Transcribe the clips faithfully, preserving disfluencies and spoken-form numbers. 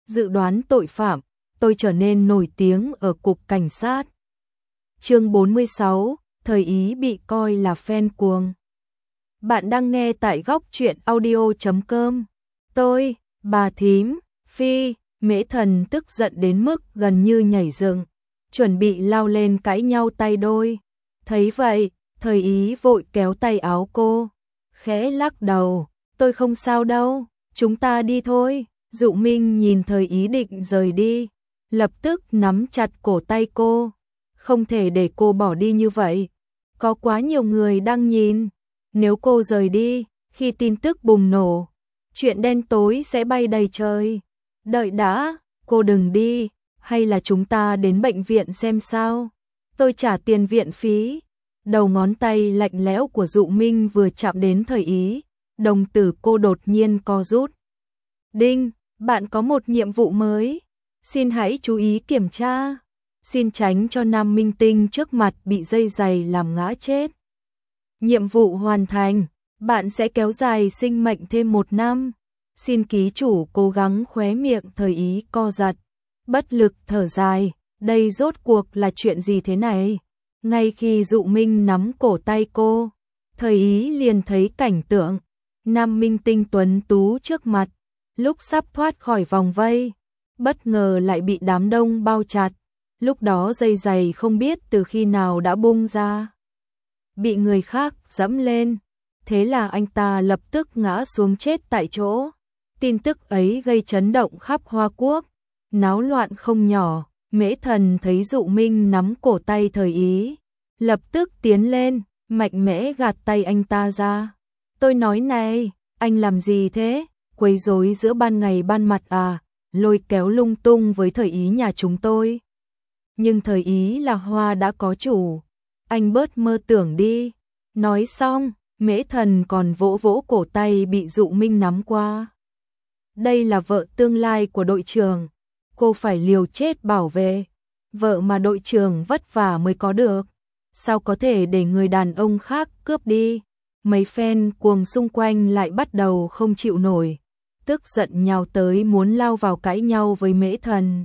dự đoán tội phạm, tôi trở nên nổi tiếng ở cục cảnh sát. Chương bốn mươi sáu, thời Ý bị coi là fan cuồng. Bạn đang nghe tại góc truyện audio chấm com. Tôi, bà thím, Phi, Mễ Thần tức giận đến mức gần như nhảy dựng, chuẩn bị lao lên cãi nhau tay đôi. Thấy vậy, thời Ý vội kéo tay áo cô, khẽ lắc đầu, tôi không sao đâu, chúng ta đi thôi. Dụ Minh nhìn thời Ý định rời đi, lập tức nắm chặt cổ tay cô, không thể để cô bỏ đi như vậy. Có quá nhiều người đang nhìn, nếu cô rời đi, khi tin tức bùng nổ, chuyện đen tối sẽ bay đầy trời. Đợi đã, cô đừng đi, hay là chúng ta đến bệnh viện xem sao? Tôi trả tiền viện phí. Đầu ngón tay lạnh lẽo của Dụ Minh vừa chạm đến thời Ý, đồng tử cô đột nhiên co rút. Đinh, bạn có một nhiệm vụ mới. Xin hãy chú ý kiểm tra. Xin tránh cho nam minh tinh trước mặt bị dây giày làm ngã chết. Nhiệm vụ hoàn thành, bạn sẽ kéo dài sinh mệnh thêm một năm. Xin ký chủ cố gắng khóe miệng thời Ý co giật, bất lực thở dài, đây rốt cuộc là chuyện gì thế này? Ngay khi Dụ Minh nắm cổ tay cô, thời Ý liền thấy cảnh tượng nam minh tinh tuấn tú trước mặt, lúc sắp thoát khỏi vòng vây, bất ngờ lại bị đám đông bao chặt. Lúc đó dây giày không biết từ khi nào đã bung ra, bị người khác dẫm lên, thế là anh ta lập tức ngã xuống chết tại chỗ. Tin tức ấy gây chấn động khắp Hoa Quốc, náo loạn không nhỏ. Mễ Thần thấy Dụ Minh nắm cổ tay thời Ý, lập tức tiến lên, mạnh mẽ gạt tay anh ta ra. Tôi nói này, anh làm gì thế? Quấy rối giữa ban ngày ban mặt à? Lôi kéo lung tung với thời Ý nhà chúng tôi. Nhưng thời Ý là hoa đã có chủ, anh bớt mơ tưởng đi. Nói xong, Mễ Thần còn vỗ vỗ cổ tay bị Dụ Minh nắm qua. Đây là vợ tương lai của đội trưởng, cô phải liều chết bảo vệ. Vợ mà đội trưởng vất vả mới có được, sao có thể để người đàn ông khác cướp đi? Mấy fan cuồng xung quanh lại bắt đầu không chịu nổi, tức giận nhào tới muốn lao vào cãi nhau với Mễ Thần.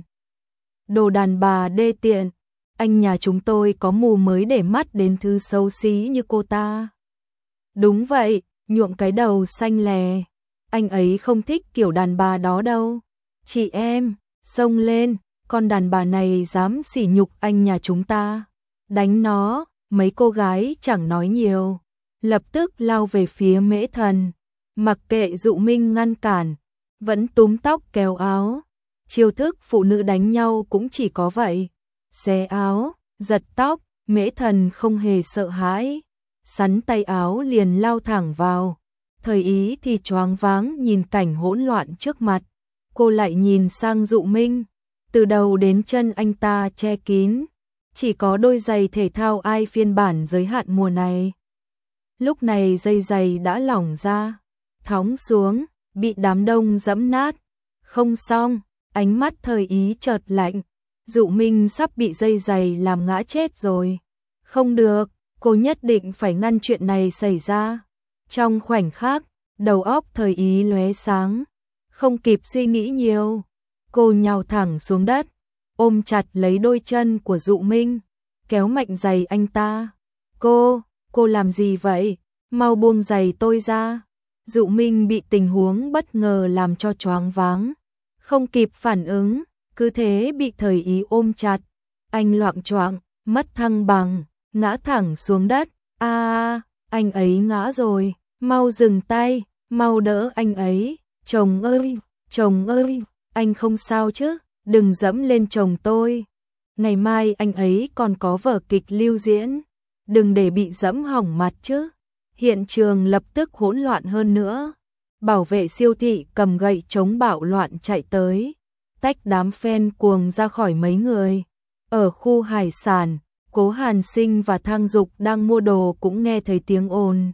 Đồ đàn bà đê tiện, anh nhà chúng tôi có mù mới để mắt đến thứ xấu xí như cô ta. Đúng vậy, nhuộm cái đầu xanh lè, anh ấy không thích kiểu đàn bà đó đâu. Chị em, xông lên, con đàn bà này dám sỉ nhục anh nhà chúng ta. Đánh nó. Mấy cô gái chẳng nói nhiều, lập tức lao về phía Mễ Thần, mặc kệ Dụ Minh ngăn cản, vẫn túm tóc kéo áo. Chiêu thức phụ nữ đánh nhau cũng chỉ có vậy, xé áo, giật tóc. Mễ Thần không hề sợ hãi, sắn tay áo liền lao thẳng vào. Thời Ý thì choáng váng nhìn cảnh hỗn loạn trước mặt, cô lại nhìn sang Dụ Minh, từ đầu đến chân anh ta che kín, chỉ có đôi giày thể thao ai phiên bản giới hạn mùa này. Lúc này dây giày đã lỏng ra, thóng xuống, bị đám đông dẫm nát. Không xong, ánh mắt thời Ý chợt lạnh, Dụ Minh sắp bị dây giày làm ngã chết rồi. Không được, cô nhất định phải ngăn chuyện này xảy ra. Trong khoảnh khắc, đầu óc thời Ý lóe sáng, không kịp suy nghĩ nhiều, cô nhào thẳng xuống đất, ôm chặt lấy đôi chân của Dụ Minh, kéo mạnh giày anh ta. Cô, cô làm gì vậy? Mau buông giày tôi ra. Dụ Minh bị tình huống bất ngờ làm cho choáng váng, không kịp phản ứng, cứ thế bị thời Ý ôm chặt. Anh loạng choạng, mất thăng bằng, ngã thẳng xuống đất. A, à, anh ấy ngã rồi, mau dừng tay, mau đỡ anh ấy. Chồng ơi, chồng ơi, anh không sao chứ? Đừng dẫm lên chồng tôi. Ngày mai anh ấy còn có vở kịch lưu diễn, đừng để bị dẫm hỏng mặt chứ. Hiện trường lập tức hỗn loạn hơn nữa. Bảo vệ siêu thị cầm gậy chống bạo loạn chạy tới, tách đám fan cuồng ra khỏi mấy người. Ở khu hải sản, Cố Hàn Sinh và Thang Dục đang mua đồ cũng nghe thấy tiếng ồn,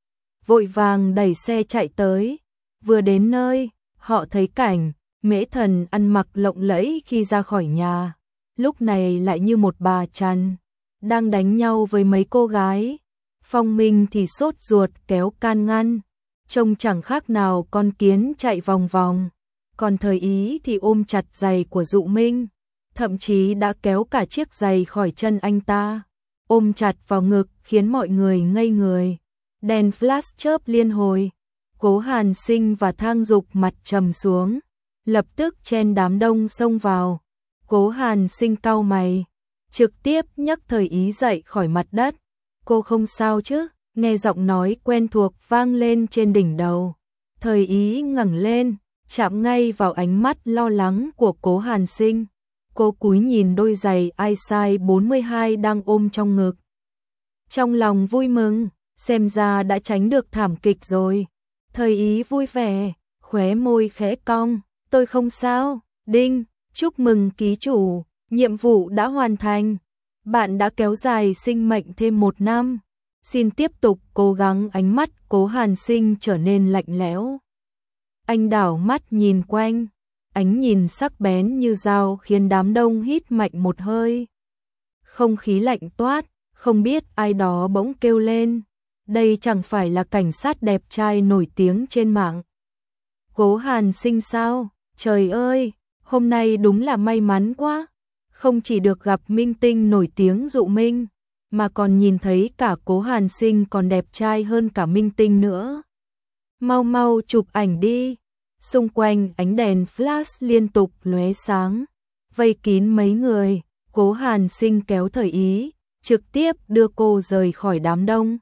vội vàng đẩy xe chạy tới. Vừa đến nơi, họ thấy cảnh Mễ Thần ăn mặc lộng lẫy khi ra khỏi nhà, lúc này lại như một bà chằn, đang đánh nhau với mấy cô gái. Phong Minh thì sốt ruột kéo can ngăn, trông chẳng khác nào con kiến chạy vòng vòng. còn thời ý thì ôm chặt giày của Dụ Minh, thậm chí đã kéo cả chiếc giày khỏi chân anh ta, ôm chặt vào ngực khiến mọi người ngây người. Đèn flash chớp liên hồi, Cố Hàn Sinh và Thang Dục mặt trầm xuống, lập tức chen đám đông xông vào. Cố Hàn Sinh cau mày, trực tiếp nhấc thời ý dậy khỏi mặt đất. Cô không sao chứ? Nghe giọng nói quen thuộc vang lên trên đỉnh đầu. Thời ý ngẩng lên, chạm ngay vào ánh mắt lo lắng của Cố Hàn Sinh. Cô cúi nhìn đôi giày i size bốn mươi hai đang ôm trong ngực. Trong lòng vui mừng, xem ra đã tránh được thảm kịch rồi. Thời ý vui vẻ, khóe môi khẽ cong, tôi không sao. Đinh, chúc mừng ký chủ, nhiệm vụ đã hoàn thành. Bạn đã kéo dài sinh mệnh thêm một năm. Xin tiếp tục cố gắng. Ánh mắt Cố Hàn Sinh trở nên lạnh lẽo. Anh đảo mắt nhìn quanh, ánh nhìn sắc bén như dao khiến đám đông hít mạnh một hơi. Không khí lạnh toát, không biết ai đó bỗng kêu lên. Đây chẳng phải là cảnh sát đẹp trai nổi tiếng trên mạng. Cố Hàn Sinh sao? Trời ơi, hôm nay đúng là may mắn quá. Không chỉ được gặp minh tinh nổi tiếng Dụ Minh, mà còn nhìn thấy cả Cố Hàn Sinh còn đẹp trai hơn cả minh tinh nữa. Mau mau chụp ảnh đi. Xung quanh ánh đèn flash liên tục lóe sáng, vây kín mấy người. Cố Hàn Sinh kéo thời ý, trực tiếp đưa cô rời khỏi đám đông.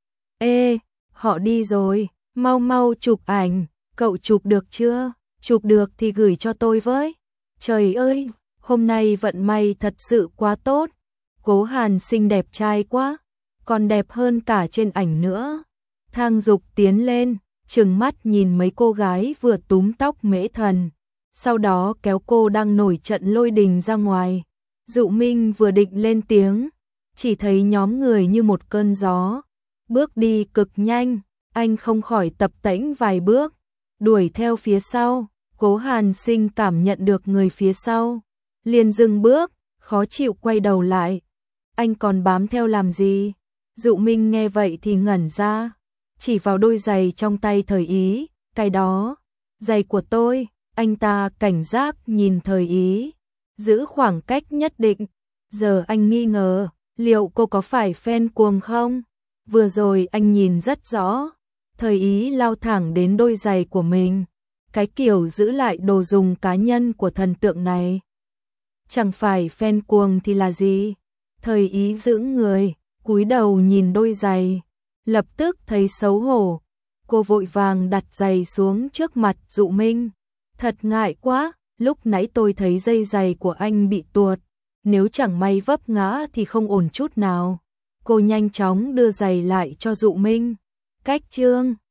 Ê, họ đi rồi, mau mau chụp ảnh, cậu chụp được chưa? Chụp được thì gửi cho tôi với. Trời ơi, hôm nay vận may thật sự quá tốt. Cố Hàn Sinh đẹp trai quá, còn đẹp hơn cả trên ảnh nữa. Thang Dục tiến lên, trừng mắt nhìn mấy cô gái vừa túm tóc Mễ Thần, sau đó kéo cô đang nổi trận lôi đình ra ngoài. Dụ Minh vừa định lên tiếng, chỉ thấy nhóm người như một cơn gió, bước đi cực nhanh, anh không khỏi tập tễnh vài bước, đuổi theo phía sau. Cố Hàn Sinh cảm nhận được người phía sau, liền dừng bước, khó chịu quay đầu lại. Anh còn bám theo làm gì? Dụ Minh nghe vậy thì ngẩn ra, chỉ vào đôi giày trong tay thời ý, cái đó, giày của tôi. Anh ta cảnh giác nhìn thời ý, giữ khoảng cách nhất định. Giờ anh nghi ngờ, liệu cô có phải fan cuồng không? Vừa rồi anh nhìn rất rõ, thời ý lao thẳng đến đôi giày của mình. Cái kiểu giữ lại đồ dùng cá nhân của thần tượng này. Chẳng phải fan cuồng thì là gì? Thời ý giữ người, cúi đầu nhìn đôi giày, lập tức thấy xấu hổ. Cô vội vàng đặt giày xuống trước mặt Dụ Minh. Thật ngại quá, lúc nãy tôi thấy dây giày của anh bị tuột, nếu chẳng may vấp ngã thì không ổn chút nào. Cô nhanh chóng đưa giày lại cho Dụ Minh. Cách chương